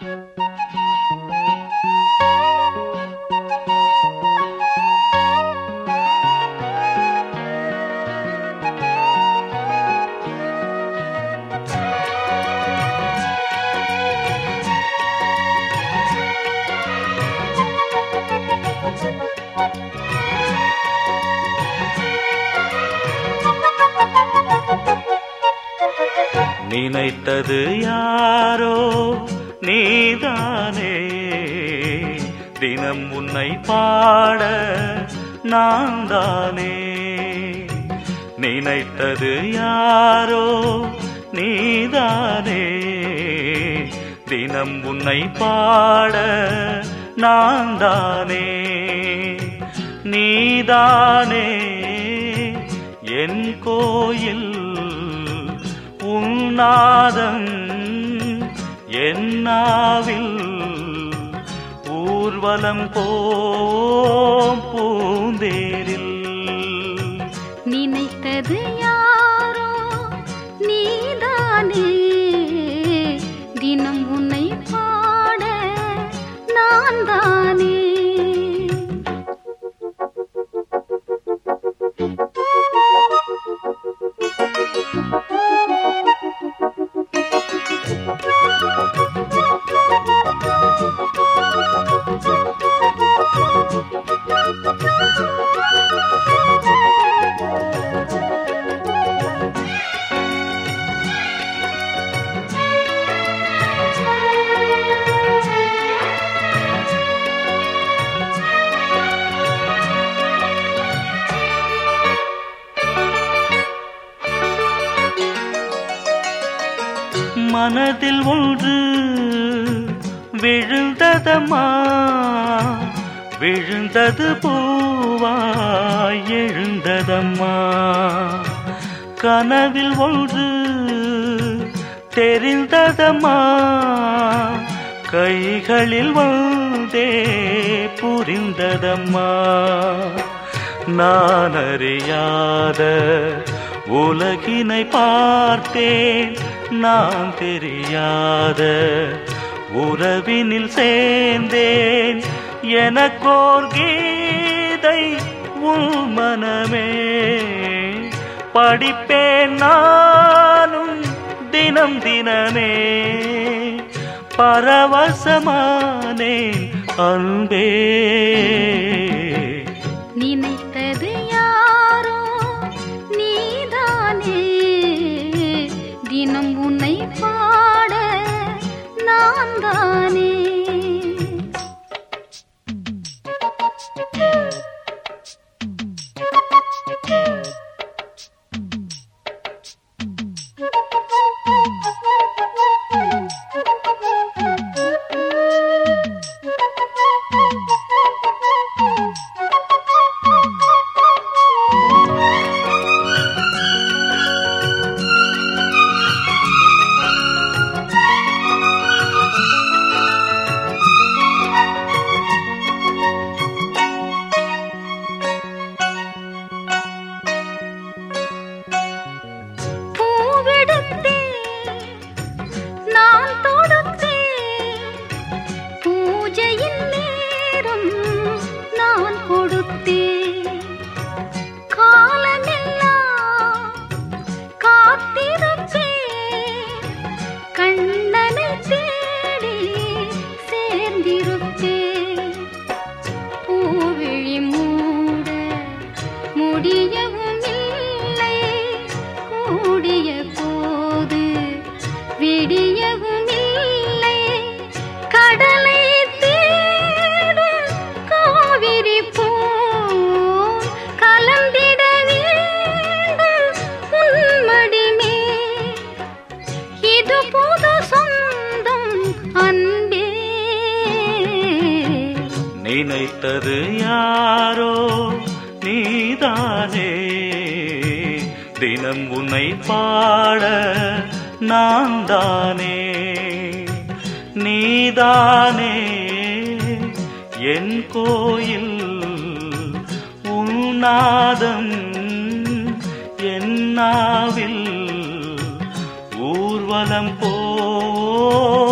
நினைத்தது யாரோ நீதானே, தினம் உன்னை பாட நான் தானே. நினைத்தது யாரோ நீதானே, தினம் உன்னை பாட நான் தானே. நீதானே என் கோயில், உன்னாதம் என்னாவில், ஊர்வலம் போம் பூந்தேரில். நினைத்தது யாரோ நீதானே, தினம் உன்னை பாட நான் தானே. மனதில் ஒன்று விழுந்ததம்மா, விழுந்தது பூவாய் எழுந்ததம்மா. கனவில் ஒன்று தெரிந்ததம்மா, கைகளில் வந்தே புரிந்ததம்மா. நான் அறியாத உலகினை பார்த்தேன், நான் தெரியாத உறவினில் சேர்ந்தேன். எனக்கோர் கீதை உன் மனமே, படிப்பேன் நானும் தினம் தினமே. பரவசமானேன் அன்பே. நினைத்தது யாரோ நீதானே, தினம் உன்னை பாட நான் தானே. நினைத்தது யாரோ நீதானே, தினம் உன்னை பாட நான் தானே. நீதானே என் கோயில், உன்னாதம் என்னாவில், ஊர்வலம் போ